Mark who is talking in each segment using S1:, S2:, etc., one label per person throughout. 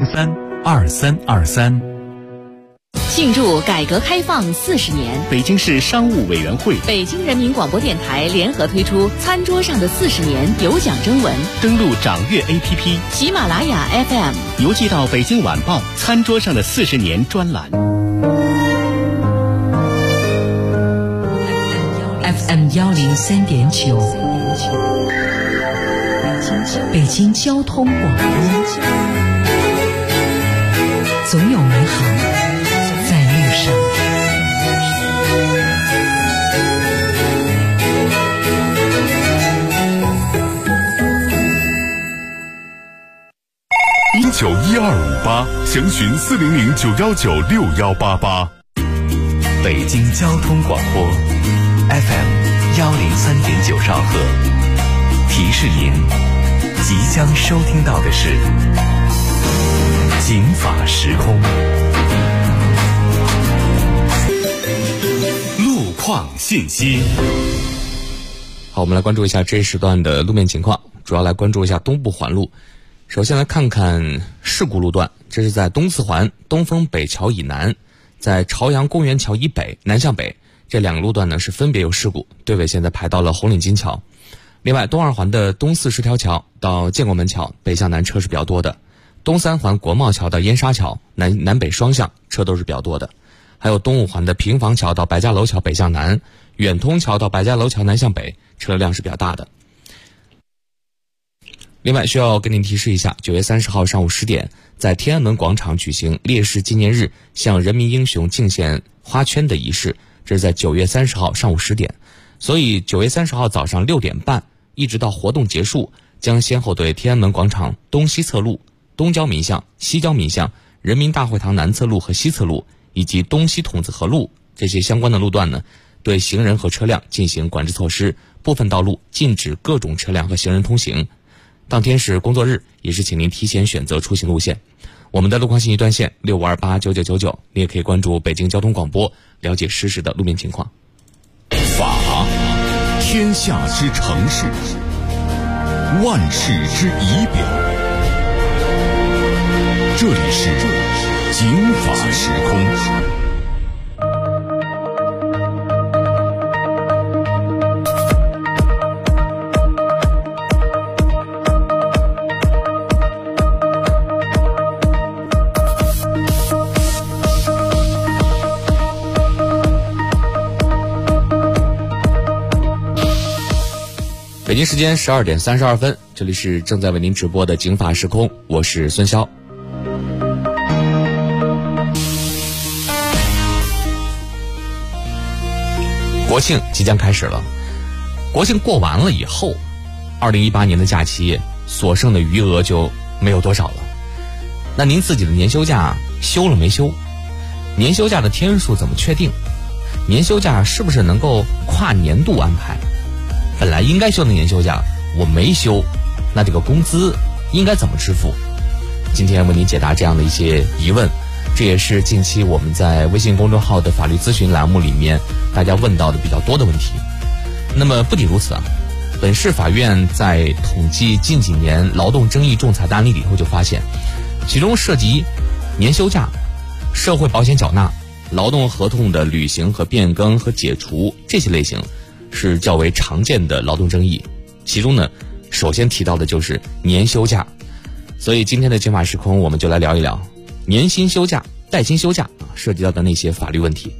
S1: 0032323。
S2: 庆祝改革开放40年，
S1: 北京市商务委员会、
S2: 北京人民广播电台联合推出《餐桌上的40年》有奖征文。
S1: 登录掌阅 APP、
S2: 喜马拉雅 FM，
S1: 邮寄到《北京晚报》餐桌上的40年专栏。
S3: FM 103.9，北京交通广播，总有美好在路上。
S4: 191258，详询40091961888。
S5: 北京交通广播 FM 103.9兆赫，提示您即将收听到的是警法时空。
S4: 路况信息。
S6: 好，我们来关注一下这一时段的路面情况，主要来关注一下东部环路。首先来看看事故路段，这是在东四环东风北桥以南，在朝阳公园桥以北南向北，这两个路段呢是分别有事故，队尾现在排到了红领巾桥。另外东二环的东四十条桥到建国门桥北向南车是比较多的，东三环国贸桥到燕莎桥南北双向车都是比较多的，还有东五环的平房桥到白家楼桥北向南，远通桥到白家楼桥南向北车辆是比较大的。另外需要跟您提示一下，9月30号上午10点，在天安门广场举行烈士纪念日向人民英雄敬献花圈的仪式，这是在9月30号上午10点。所以9月30号早上6点半一直到活动结束，将先后对天安门广场东西侧路、东郊民巷、西郊民巷、人民大会堂南侧路和西侧路以及东西筒子河路这些相关的路段呢，对行人和车辆进行管制措施，部分道路禁止各种车辆和行人通行。当天是工作日，也是请您提前选择出行路线。我们的路况信息专线65289999，你也可以关注北京交通广播，了解实时的路面情况。
S4: 法，天下之城市，万世之仪表。这里是警法时空。
S6: 北京时间12点32分，这里是正在为您直播的警法时空，我是孙潇。国庆即将开始了，国庆过完了以后，2018年的假期所剩的余额就没有多少了。那您自己的年休假休了没休？年休假的天数怎么确定？年休假是不是能够跨年度安排？本来应该休的年休假我没休，那这个工资应该怎么支付？今天为您解答这样的一些疑问，这也是近期我们在微信公众号的法律咨询栏目里面大家问到的比较多的问题。那么不仅如此啊，本市法院在统计近几年劳动争议仲裁的案例里头就发现，其中涉及年休假、社会保险缴纳、劳动合同的履行和变更和解除这些类型是较为常见的劳动争议。其中呢，首先提到的就是年休假。所以今天的警法时空，我们就来聊一聊年薪休假、带薪休假涉及到的那些法律问题。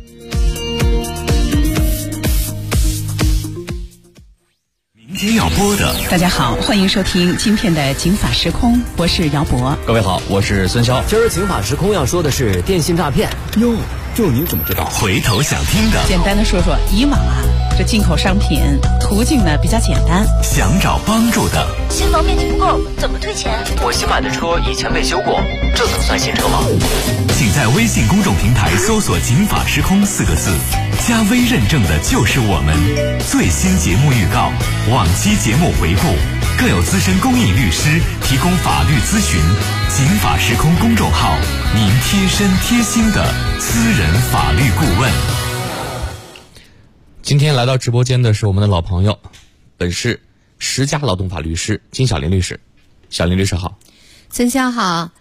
S4: 明天要播的，
S7: 大家好，欢迎收听今天的警法时空，我是姚博。
S6: 各位好，我是孙潇。
S8: 今儿警法时空要说的是电信诈骗。
S4: 哟，这您怎么知道？回头想听的，
S7: 简单的说说，以往这进口商品途径呢比较简单，
S4: 想找帮助的，
S9: 新房面积不够，怎么退钱？
S8: 我新买的车以前被修过，这能算新车吗？
S4: 请在微信公众平台搜索警法时空4个字，加微认证的就是我们。最新节目预告、往期节目回顾，更有资深公益律师提供法律咨询。警法时空公众号，您贴身贴心的私人法律顾问。
S6: 今天来到直播间的是我们的老朋友，本市10家劳动法律师金小林律师。小林律师好。
S10: 孙潇好，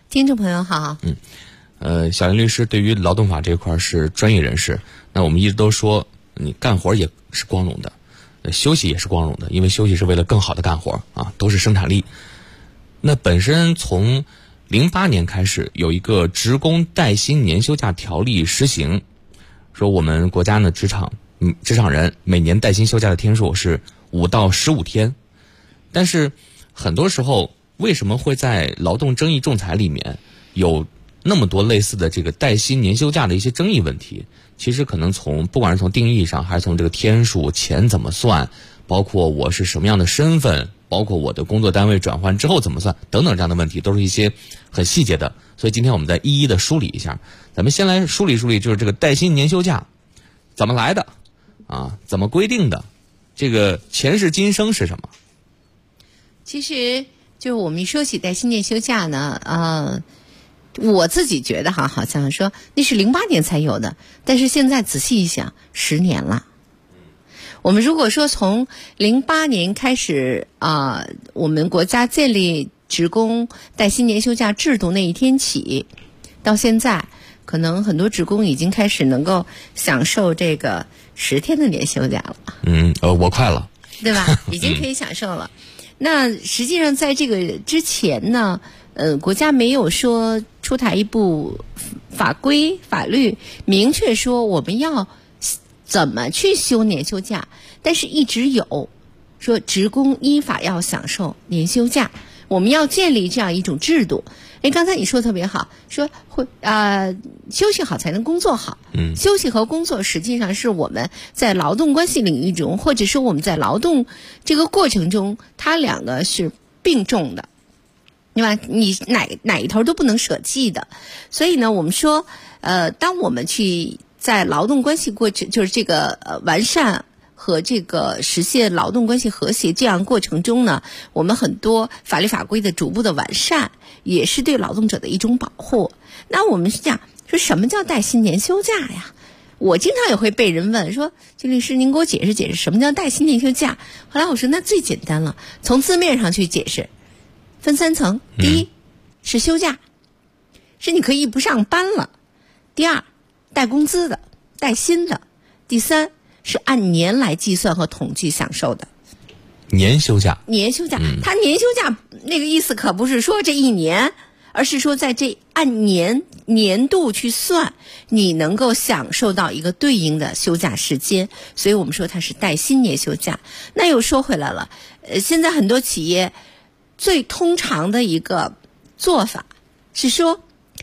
S10: 听众朋友好。
S6: 小林律师对于劳动法这块是专业人士，那我们一直都说你干活也是光荣的，休息也是光荣的，因为休息是为了更好的干活啊，都是生产力。那本身从08年开始有一个职工带薪年休假条例实行，说我们国家呢职场人每年带薪休假的天数是5到15天，但是很多时候为什么会在劳动争议仲裁里面有那么多类似的这个带薪年休假的一些争议问题？其实可能不管是从定义上，还是从这个天数、钱怎么算，包括我是什么样的身份，包括我的工作单位转换之后怎么算等等这样的问题，都是一些很细节的。所以今天我们再一一的梳理一下。咱们先来梳理，就是这个带薪年休假怎么来的啊？怎么规定的？这个前世今生是什么？
S10: 其实就是我们一说起带薪年休假呢，我自己觉得好像说那是08年才有的，但是现在仔细一想，10年了。我们如果说从08年开始我们国家建立职工带薪年休假制度那一天起，到现在，可能很多职工已经开始能够享受这个10天的年休假了。
S6: 我快了，
S10: 对吧？已经可以享受了。那实际上在这个之前呢，国家没有说出台一部法律明确说我们要怎么去休年休假，但是一直有说职工依法要享受年休假，我们要建立这样一种制度。刚才你说特别好，说休息好才能工作好。休息和工作实际上是我们在劳动关系领域中，或者说我们在劳动这个过程中，它两个是并重的，对吧？你哪一头都不能舍弃的。所以呢，我们说，当我们去在劳动关系过程，就是这个完善和这个实现劳动关系和谐这样过程中呢，我们很多法律法规的逐步的完善，也是对劳动者的一种保护。那我们是讲说什么叫带薪年休假呀？我经常也会被人问说，这律师您给我解释解释什么叫带薪年休假。后来我说那最简单了，从字面上去解释，分3层。第一是休假，是你可以不上班了；第二带工资的，带薪的；第三是按年来计算和统计享受的。
S6: 年休假，
S10: 它年休假那个意思可不是说这一年，而是说在这按年度去算，你能够享受到一个对应的休假时间，所以我们说它是带薪年休假。那又说回来了，现在很多企业最通常的一个做法是说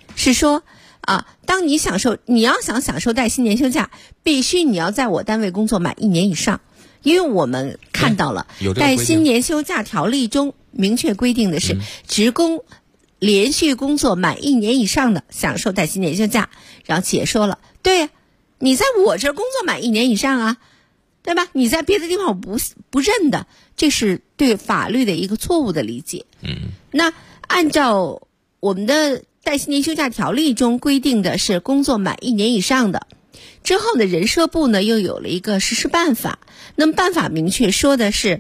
S10: 当你要想享受带薪年休假，必须你要在我单位工作满1年以上。因为我们看到了带薪年休假条例中明确规定的是，职工连续工作满1年以上的享受带薪年休假。然后企业说了，对呀，你在我这儿工作满1年以上啊，对吧？你在别的地方我不认的，这是对法律的一个错误的理解。那按照我们的带薪年休假条例中规定的是工作满1年以上的，之后的人社部呢又有了一个实施办法。那么办法明确说的是，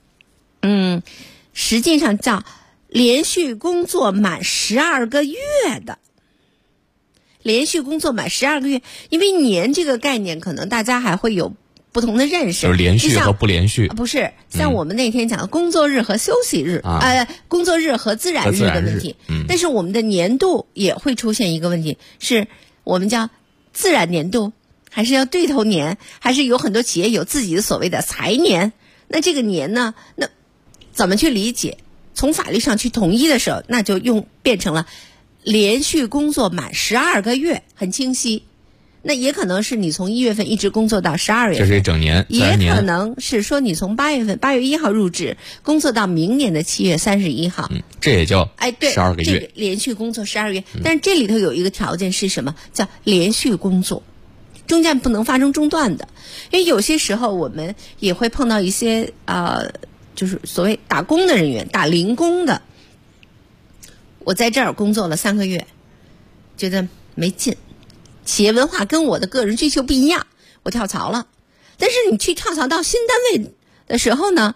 S10: 实际上叫连续工作满12个月的。连续工作满12个月，因为年这个概念可能大家还会有不同的认识，
S6: 就是连续和不连续，
S10: 不是像我们那天讲的工作日和休息日，工作日和自然日的问题。但是我们的年度也会出现一个问题，是我们叫自然年度，还是要对头年，还是有很多企业有自己的所谓的财年？那这个年呢，那怎么去理解？从法律上去统一的时候，那就变成了连续工作满12个月，很清晰。那也可能是你从1月份一直工作到12月份，
S6: 这是一整年，
S10: 也可能是说你从8月1号入职，工作到明年的7月31号，
S6: 这也叫
S10: 对
S6: 12个月，
S10: 这个连续工作12个月。但是这里头有一个条件是什么？叫连续工作，中间不能发生中断的。因为有些时候我们也会碰到一些就是所谓打工的人员，打零工的，我在这儿工作了3个月，觉得没劲，企业文化跟我的个人追求不一样，我跳槽了。但是你去跳槽到新单位的时候呢，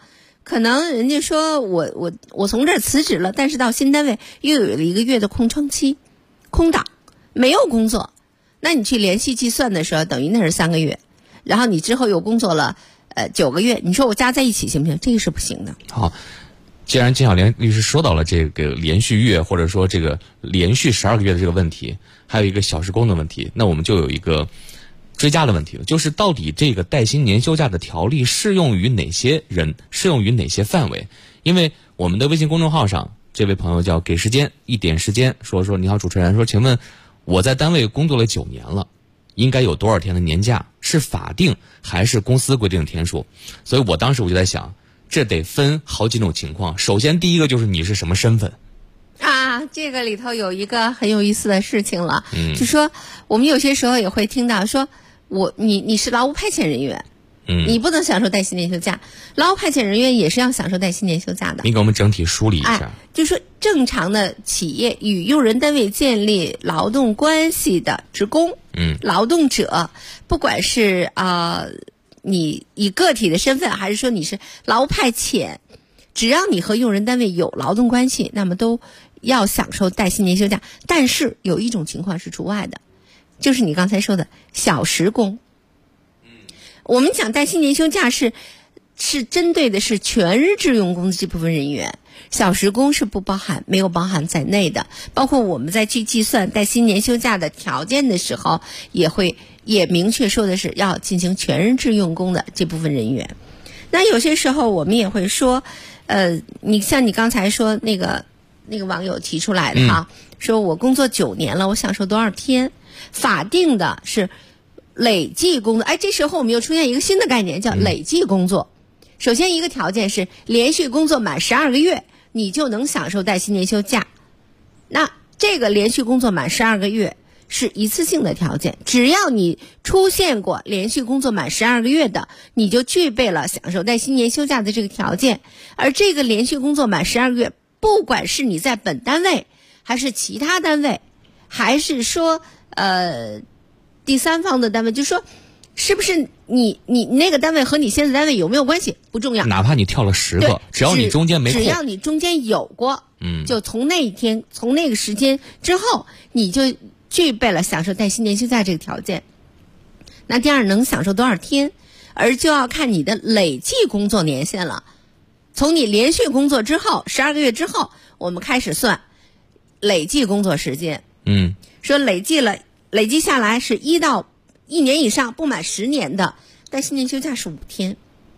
S10: 可能人家说我从这儿辞职了，但是到新单位又有了1个月的空窗期、空档，没有工作，那你去连续计算的时候，等于那是3个月，然后你之后又工作了9个月，你说我加在一起行不行？这个是不行的。
S6: 好，既然金小莲律师说到了这个连续月或者说这个连续12个月的这个问题，还有一个小时工的问题，那我们就有一个追加的问题了，就是到底这个带薪年休假的条例适用于哪些人，适用于哪些范围？因为我们的微信公众号上，这位朋友叫给时间一点时间说你好主持人，说请问我在单位工作了9年了，应该有多少天的年假？是法定还是公司规定的天数？所以我当时我就在想，这得分好几种情况。首先第一个就是你是什么身份
S10: 啊，这个里头有一个很有意思的事情了，就说我们有些时候也会听到说你是劳务派遣人员，你不能享受带薪年休假，劳务派遣人员也是要享受带薪年休假的。
S6: 你给我们整体梳理一下。
S10: 就说正常的企业与用人单位建立劳动关系的职工，劳动者，不管是你以个体的身份，还是说你是劳务派遣，只要你和用人单位有劳动关系，那么都要享受带薪年休假。但是有一种情况是除外的，就是你刚才说的小时工。我们讲带薪年休假是针对的是全日制用工的这部分人员，小时工是没有包含在内的。包括我们在去计算带薪年休假的条件的时候，也明确说的是要进行全日制用工的这部分人员。那有些时候我们也会说，你像你刚才说那个网友提出来的哈，说我工作9年了，我享受多少天？法定的是累计工作。这时候我们又出现一个新的概念，叫累计工作。首先一个条件是连续工作满12个月，你就能享受带薪年休假。那这个连续工作满12个月是一次性的条件，只要你出现过连续工作满12个月的，你就具备了享受带薪年休假的这个条件。而这个连续工作满12个月，不管是你在本单位还是其他单位，还是说第三方的单位，就说是不是你那个单位和你现在单位有没有关系不重要，
S6: 哪怕你跳了10个，只要你中间没空，
S10: 只要你中间有过，就从那一天从那个时间之后，你就具备了享受带薪年休假这个条件。那第二，能享受多少天，而就要看你的累计工作年限了。从你连续工作之后12个月之后，我们开始算累计工作时间。说累计下来是1年以上不满10年的带薪年休假是5天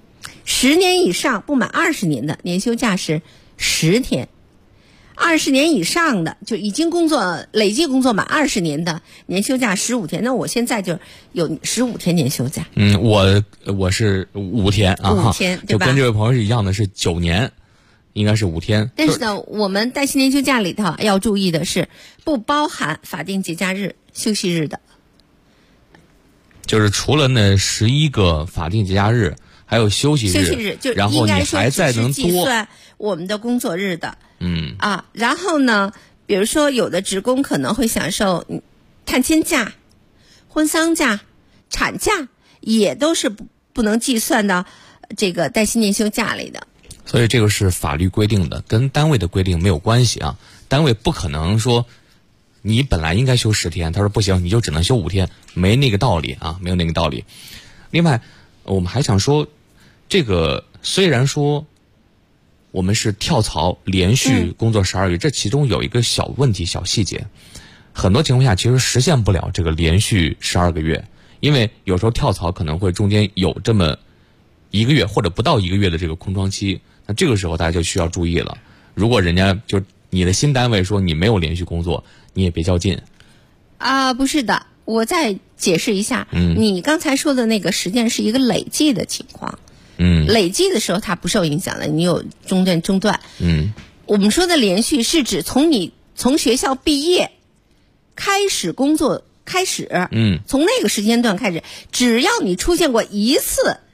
S10: ，10年以上不满20年的年休假是10天，20年以上的就已经累计工作满20年的年休假15天。那我现在就有15天年休假。
S6: 我是5天啊
S10: ，5天对吧？
S6: 就跟这位朋友是一样的，是9年，应该是5天。
S10: 但是呢，我们带薪年休假里头要注意的是，不包含法定节假日、休息日的。
S6: 就是除了那11个法定节假日，还有休息日，
S10: 就
S6: 然后你还再能
S10: 计算我们的工作日的。然后呢，比如说有的职工可能会享受探亲假、婚丧假、产假，也都是不能计算到这个带薪年休假里的。
S6: 所以这个是法律规定的，跟单位的规定没有关系啊。单位不可能说你本来应该休10天，他说不行，你就只能休5天，没那个道理啊，没有那个道理。另外，我们还想说，这个虽然说我们是跳槽连续工作12个月，这其中有一个小问题、小细节，很多情况下其实实现不了这个连续12个月，因为有时候跳槽可能会中间有这么1个月或者不到1个月的这个空窗期，那这个时候大家就需要注意了。如果人家就你的新单位说你没有连续工作，你也别较劲
S10: 不是的，我再解释一下。你刚才说的那个实际上是一个累计的情况。累计的时候它不受影响的，你有中断。我们说的连续是指从学校毕业开始工作开始，从那个时间段开始，只要你出现过一次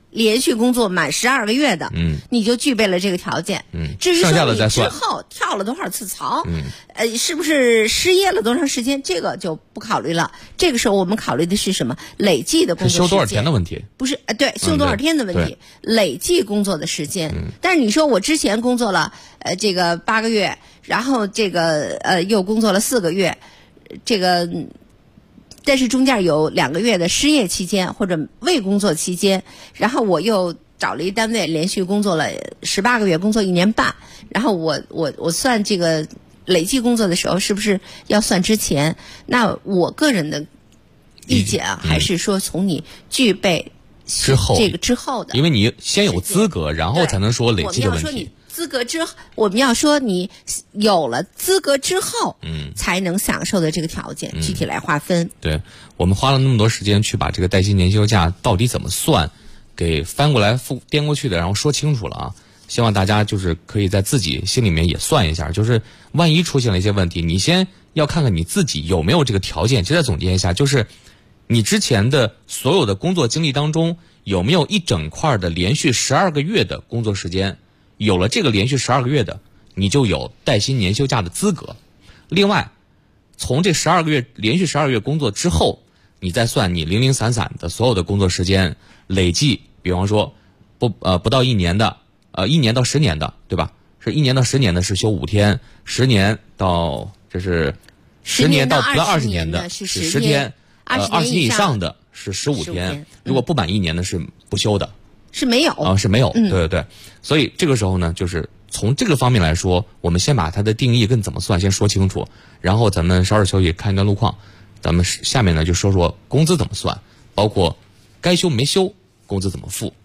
S10: 连续工作满12个月的，你就具备了这个条件。至于说你之后跳了多少次槽，是不是失业了多长时间，这个就不考虑了。这个时候我们考虑的是什么？累计的工作时间，
S6: 休多少天的问题？
S10: 不是，对，休多少天的问题，累计工作的时间。但是你说我之前工作了这个8个月，然后这个又工作了4个月，这个。但是中间有2个月的失业期间或者未工作期间，然后我又找了一单位连续工作了18个月，工作1年半，然后我算这个累计工作的时候，是不是要算之前？那我个人的意见啊，还是说从你具备
S6: 之后
S10: 这个之后的，
S6: 因为你先有资格，然后才能说累计的问题。
S10: 资格之后，我们要说你有了资格之后，才能享受的这个条件，具体来划分。
S6: 对，我们花了那么多时间去把这个带薪年休假到底怎么算，给翻过来颠过去的，然后说清楚了啊。希望大家就是可以在自己心里面也算一下，就是万一出现了一些问题，你先要看看你自己有没有这个条件。其实再总结一下，就是你之前的所有的工作经历当中，有没有一整块的连续12个月的工作时间。有了这个连续12个月的，你就有带薪年休假的资格。另外，从这12个月连续12个月工作之后，你再算你零零散散的所有的工作时间累计，比方说不到1年的，1年到10年的，对吧？是1年到10年的是休5天，10年到这是10年到不到20年的是10天，20年以上的是15天，如果不满1年的是不休的。
S10: 是没有
S6: 是没有，对对对，所以这个时候呢，就是从这个方面来说，我们先把它的定义跟怎么算先说清楚，然后咱们稍事休息看一段路况，咱们下面呢就说说工资怎么算，包括该休没休，工资怎么付。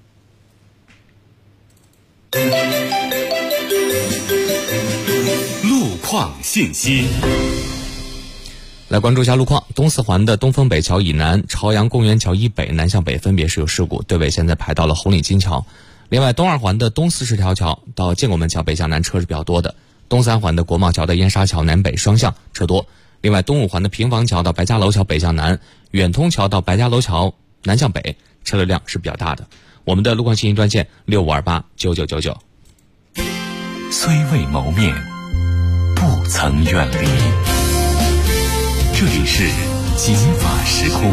S5: 路况信息。
S6: 来关注一下路况，东四环的东风北桥以南、朝阳公园桥以北南向北分别是有事故，队尾现在排到了红领巾桥。另外，东二环的东四十条桥到建国门桥北向南车是比较多的，东三环的国贸桥到燕莎桥南北双向车多。另外，东五环的平房桥到白家楼桥北向南、远通桥到白家楼桥南向北车流量是比较大的。我们的路况信息专线65289999。
S5: 虽未谋面，不曾远离。这里是金法时空。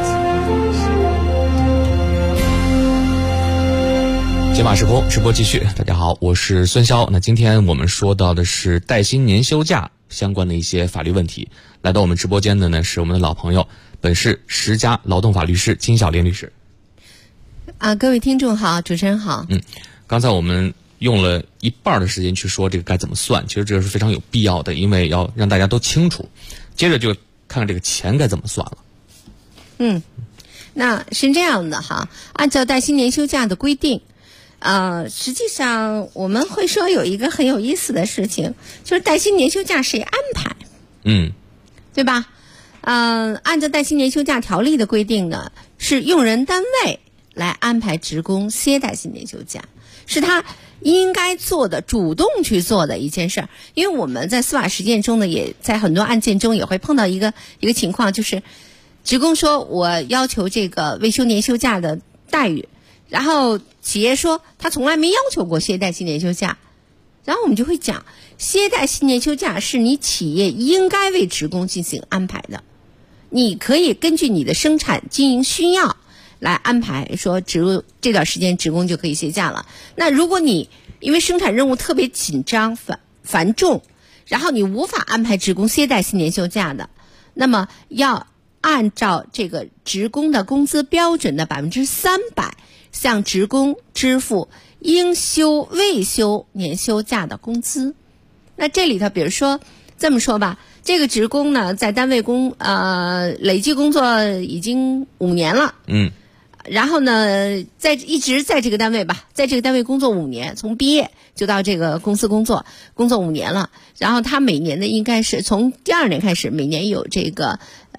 S6: 金法时空直播继续，大家好，我是孙潇。那今天我们说到的是带薪年休假相关的一些法律问题。来到我们直播间的呢是我们的老朋友，本市10家劳动法律师金小玲律师。
S10: 各位听众好，主持人好。
S6: 刚才我们用了一半的时间去说这个该怎么算，其实这个是非常有必要的，因为要让大家都清楚。接着就看看这个钱该怎么算了。
S10: 那是这样的哈，按照带薪年休假的规定，实际上我们会说有一个很有意思的事情，就是带薪年休假谁安排？对吧？按照带薪年休假条例的规定呢，是用人单位来安排职工歇带薪年休假，是他应该做的、主动去做的一件事儿。因为我们在司法实践中呢，也在很多案件中也会碰到一个情况，就是职工说我要求这个未休年休假的待遇，然后企业说他从来没要求过歇带薪年休假，然后我们就会讲，歇带薪年休假是你企业应该为职工进行安排的，你可以根据你的生产经营需要来安排，说这段时间职工就可以歇假了。那如果你因为生产任务特别紧张繁重，然后你无法安排职工歇带薪年休假的，那么要按照这个职工的工资标准的300%向职工支付应休未休年休假的工资。那这里头比如说这么说吧，这个职工呢在单位累计工作已经5年了，然后呢一直在这个单位吧，在这个单位工作5年，从毕业就到这个公司工作5年了，然后他每年的应该是从第2年开始，每年有这个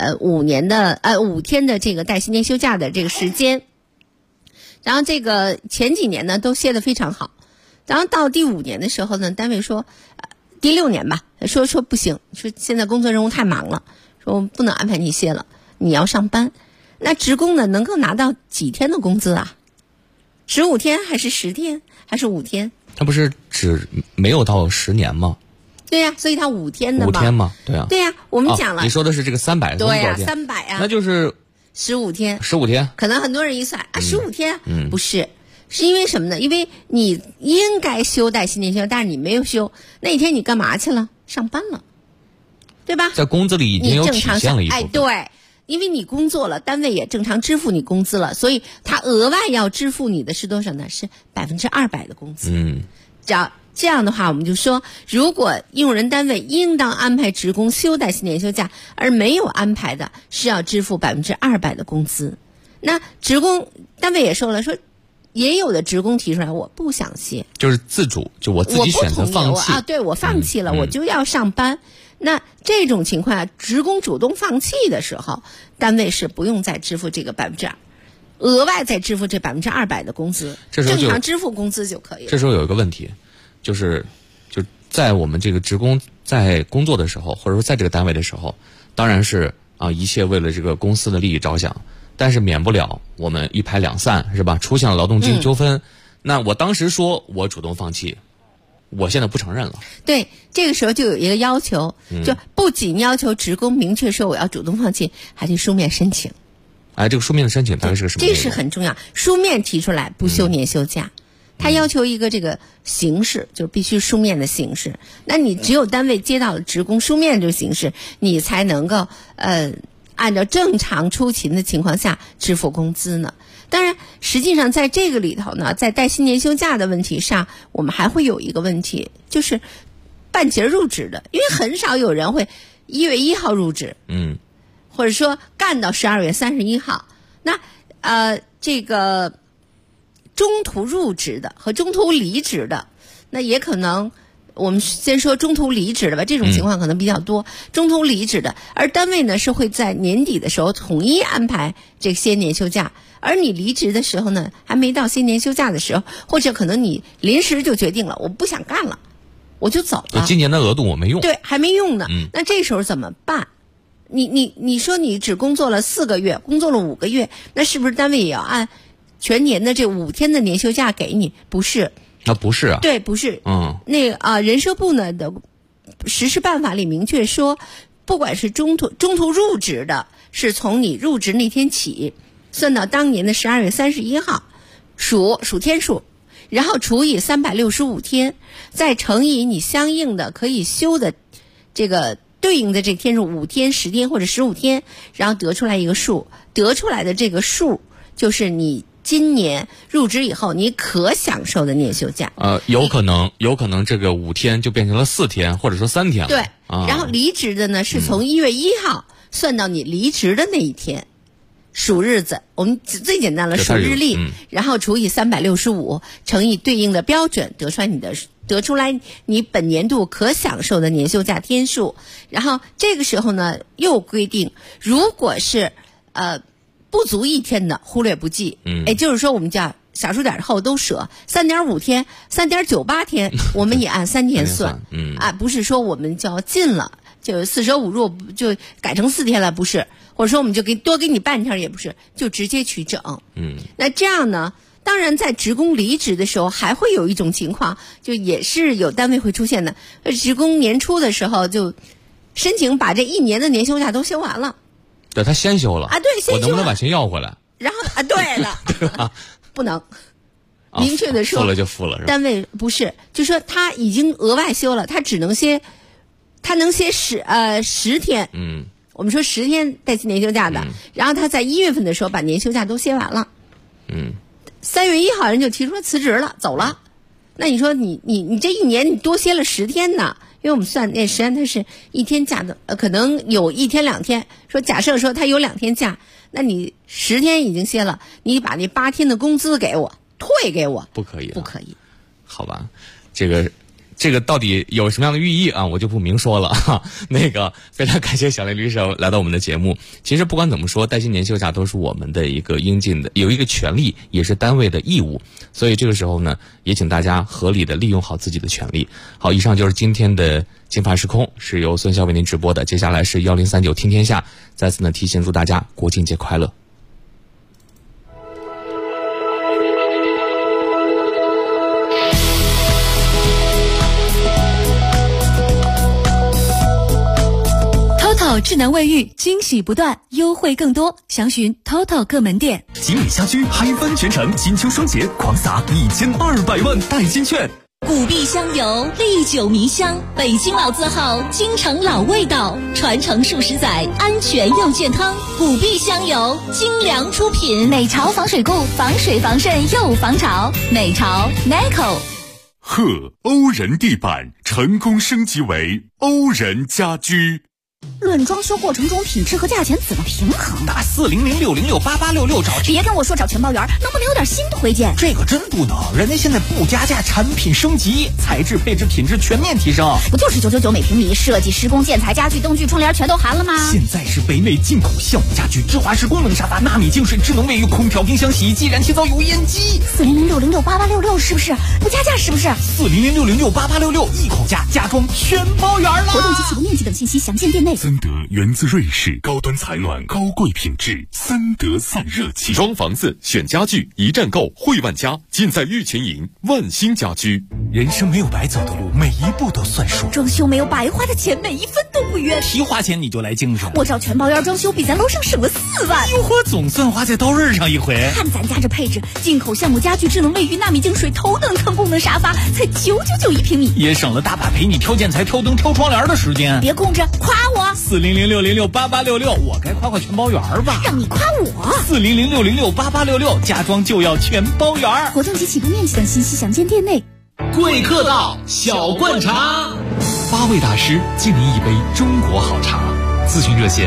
S10: 5天的这个带薪年休假的这个时间，然后这个前几年呢都歇得非常好，然后到第5年的时候呢，单位说第6年吧，说不行，说现在工作任务太忙了，说我们不能安排你歇了，你要上班。那职工呢能够拿到几天的工资啊？ 15天还是10天还是5天？
S6: 它不是只没有到10年吗？
S10: 对呀，所以它5天的嘛。
S6: 5天吗？对啊。
S10: 对呀，我们讲了。
S6: 你说的是这个300，
S10: 对呀，300啊。
S6: 那就是
S10: 15天。
S6: 15天。
S10: 可能很多人一算啊，15天，不是，是因为什么呢？因为你应该休带薪年休，但是你没有休，那一天你干嘛去了？上班了，对吧？
S6: 在工资里已经有体现了一部分。
S10: 对。因为你工作了，单位也正常支付你工资了，所以他额外要支付你的是多少呢？是200%的工资。这样的话，我们就说，如果用人单位应当安排职工休带薪年休假，而没有安排的，是要支付200%的工资。那职工单位也说了，说也有的职工提出来，我不想歇，
S6: 就是自主，就我自己选择放弃
S10: 对，我放弃了，我就要上班。那这种情况下，职工主动放弃的时候，单位是不用再支付这个2%，额外再支付这200%的工资，正常支付工资就可以了。
S6: 这时候有一个问题，就在我们这个职工在工作的时候，或者说在这个单位的时候，当然是一切为了这个公司的利益着想，但是免不了我们一拍两散，是吧？出现了劳动纠纷，那我当时说我主动放弃。我现在不承认了。对，
S10: 这个时候就有一个要求，就不仅要求职工明确说我要主动放弃，还得书面申请。
S6: 这个书面的申请大概是个什么内容？
S10: 这是很重要，书面提出来不休年休假，他要求一个这个形式，就必须书面的形式。那你只有单位接到了职工书面这个形式，你才能够按照正常出勤的情况下支付工资呢。当然，实际上在这个里头呢，在带薪年休假的问题上，我们还会有一个问题，就是半截入职的，因为很少有人会1月1号入职，或者说干到12月31号。那这个中途入职的和中途离职的，那也可能。我们先说中途离职的吧，这种情况可能比较多。中途离职的，而单位呢是会在年底的时候统一安排这些年休假，而你离职的时候呢，还没到新年休假的时候，或者可能你临时就决定了，我不想干了，我就走了。
S6: 今年的额度我没用，
S10: 对，还没用呢。那这时候怎么办？你说你只工作了4个月，工作了5个月，那是不是单位也要按全年的这5天的年休假给你？不是。
S6: 不是啊？
S10: 对，不是。人社部呢的实施办法里明确说，不管是中途入职的，是从你入职那天起算到当年的12月31号，数天数，然后除以365天，再乘以你相应的可以休的这个对应的这天数5天、10天或者15天，然后得出来一个数，得出来的这个数就是你今年入职以后你可享受的年休假。
S6: 有可能这个5天就变成了4天或者说3天了。
S10: 对，然后离职的呢是从1月1号算到你离职的那一天，数日子，我们最简单了，数日历，然后除以365，乘以对应的标准，得出来你本年度可享受的年休假天数。然后这个时候呢又规定，如果是不足1天的忽略不计，也就是说我们叫小数点后都舍，3.5天、3.98天，我们也按3天算，不是说我们就要进了，就4舍5入就改成4天了，不是，或者说我们就多给你半天，也不是，就直接取整。那这样呢，当然在职工离职的时候，还会有一种情况，就也是有单位会出现的，职工年初的时候就申请把这1年的年休假都休完了。
S6: 对，他先休了
S10: 对，先休了，
S6: 我能不能把钱要回来？
S10: 然后对了，对吧？不能，明确的说，
S6: 付了就付了，是吧？
S10: 单位不是，就说他已经额外休了，他只能歇，他能歇10天。我们说10天带薪年休假的，然后他在1月份的时候把年休假都歇完了。3月1号人就提出辞职了，走了。那你说你这1年你多歇了10天呢？因为我们算那实际上它是1天假的，可能有1天2天。说假设说他有2天假，那你10天已经歇了，你把那8天的工资给我退给我，
S6: 不可以，
S10: 不可以。
S6: 好吧，这个到底有什么样的寓意啊？我就不明说了哈。非常感谢小雷律师来到我们的节目。其实不管怎么说，带薪年休假都是我们的一个应尽的，有一个权利，也是单位的义务。所以这个时候呢，也请大家合理的利用好自己的权利。好，以上就是今天的金法时空，是由孙骁为您直播的。接下来是1039听天下，再次呢提前祝大家国庆节快乐。
S11: 智能卫浴，惊喜不断，优惠更多，详询 TOTO 各门店。
S12: 锦里家居嗨翻全城，金秋双节狂撒1200万代金券。
S13: 古碧香油，历久弥香，北京老字号，京城老味道，传承数十载，安全又健康。古碧香油，精良出品，
S14: 美潮防水固，防水防渗又防潮。美潮 NICO。
S15: 贺欧仁地板成功升级为欧仁家居。
S14: 论装修过程中品质和价钱怎么平衡？
S16: 打4006068866找。
S14: 别跟我说找全包圆，能不能有点新推荐？
S16: 这个真不能，人家现在不加价，产品升级，材质配置品质全面提升。
S14: 不就是999每平米，设计施工建材家具灯具窗帘全都含了吗？
S16: 现在是北美进口橡木家具，芝华士功能沙发，纳米净水智能卫浴，空调冰箱洗衣机，燃气灶油烟机。
S14: 4006068866是不是？不加价是不是
S16: ？4006068866一口价，家装全包圆了。
S14: 活动及起步面积等信息详见店内。
S15: 森德源自瑞士，高端采暖，高贵品质。森德散热器，
S17: 装房子选家具，一站购汇万家，尽在玉泉营万兴家居。
S16: 人生没有白走的路，每一步都算数。
S14: 装修没有白花的钱，每一分都不冤。
S16: 提花钱你就来精神，
S14: 我找全包圆装修，比咱楼上省了4万。
S16: 哟呵，总算花在刀刃上一回。
S14: 看咱家这配置，进口橡木家具、智能卫浴、纳米净水、头等舱功能沙发，才999一平米，
S16: 也省了大把陪你挑建材、挑灯、挑窗帘的时间。
S14: 别空着，夸我。
S16: 4006068866，我该夸全包圆吧？
S14: 让你夸我。
S16: 4006068866，家装就要全包圆。
S14: 活动及起步面积等信息详见店内。
S12: 贵客到，小罐茶
S4: ，8位大师敬您一杯中国好茶。咨询热线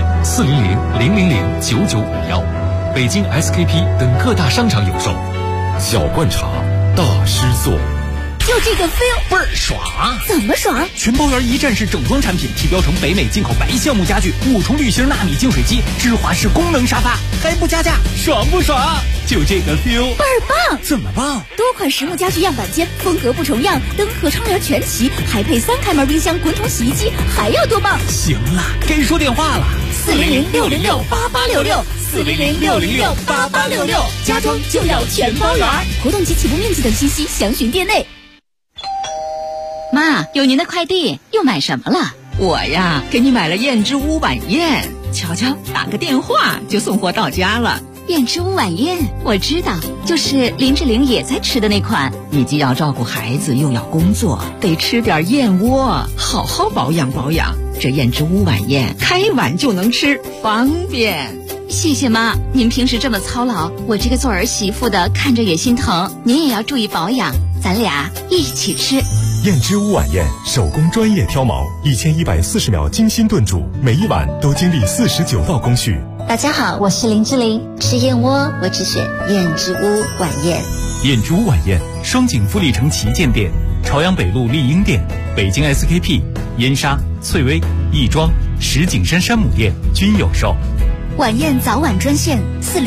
S4: 400-000-9951，北京 SKP 等各大商场有售。
S17: 小罐茶，大师做。
S14: 就这个 feel
S16: 倍儿爽！
S14: 怎么爽？
S16: 全包圆一站式整装产品，提标成北美进口白橡木家具，5重滤芯纳米净水机，芝华士功能沙发，还不加价，爽不爽？就这个 feel
S14: 倍儿棒！
S16: 怎么棒？
S14: 多款实木家具样板间，风格不重样，灯和窗帘全齐，还配3开门冰箱、滚筒洗衣机，还要多棒？
S16: 行了，该说电话了
S14: ，400-606-8866，400-606-8866，家装就要全包圆。活动及起步面积等信息详询店内。
S2: 妈，有您的快递，又买什么了？
S18: 我呀，给你买了燕之屋晚宴，瞧瞧，打个电话就送货到家了。
S2: 燕之屋晚宴，我知道，就是林志玲也在吃的那款。
S18: 你既要照顾孩子，又要工作，得吃点燕窝，好好保养保养。这燕之屋晚宴，开碗就能吃，方便。
S2: 谢谢妈，您平时这么操劳，我这个做儿媳妇的看着也心疼。您也要注意保养，咱俩一起吃。
S19: 燕之屋晚宴，手工专业挑毛，1140秒精心炖煮，每一碗都经历49道工序。
S20: 大家好，我是林志玲，吃燕窝我只选燕之屋晚宴。
S16: 燕之屋晚宴，双井富力城旗舰店、朝阳北路丽婴店、北京 SKP、燕莎、翠微、亦庄、石景山山姆店均有售。
S14: 晚宴早晚专线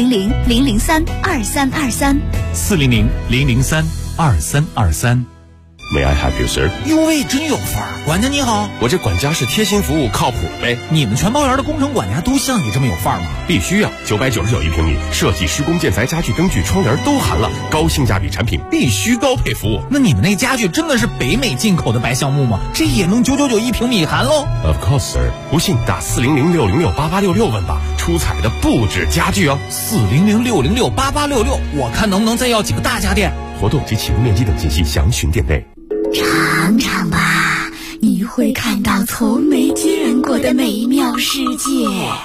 S16: 400-003-2323，400-003-2323。
S17: May I help you, sir？
S16: 哟喂，真有范儿！管家你好，
S17: 我这管家是贴心服务，靠谱呗。
S16: 你们全包圆的工程管家都像你这么有范儿吗？
S17: 必须啊！999一平米，设计、施工、建材、家具、灯具、窗帘都含了，高性价比产品，必须高配服务。
S16: 那你们那家具真的是北美进口的白橡木吗？这也能999一平米含喽
S17: ？Of course, sir。不信打400-606-8866问吧，出彩的不止家具哦。
S16: 400-606-8866，我看能不能再要几个大家电。
S17: 活动及起步面积等信息详询店内。
S14: 尝尝吧，你会看到从没见过的美妙世界。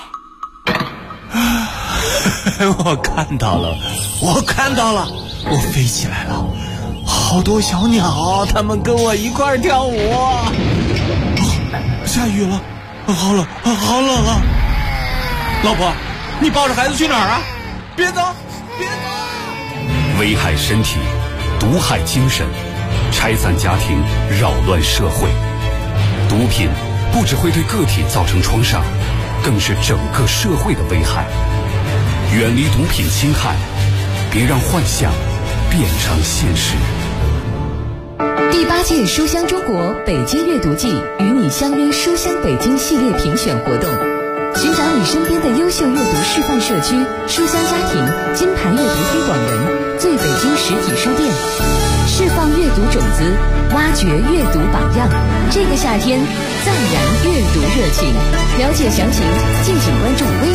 S16: 我看到了，我飞起来了，好多小鸟，它们跟我一块儿跳舞。下雨了，好冷啊！老婆，你抱着孩子去哪儿啊？别走！
S15: 危害身体，毒害精神，拆散家庭，扰乱社会。毒品不只会对个体造成创伤，更是整个社会的危害。远离毒品侵害，别让幻想变成现实。
S3: 第8届书香中国北京阅读季与你相约书香北京系列评选活动，寻找你身边的优秀阅读示范社区、书香家庭、金牌阅读推广人、最北京实体书店。 释放阅读种子，挖掘阅读榜样。这个夏天，暂燃阅读热情。了解详情，敬请关注微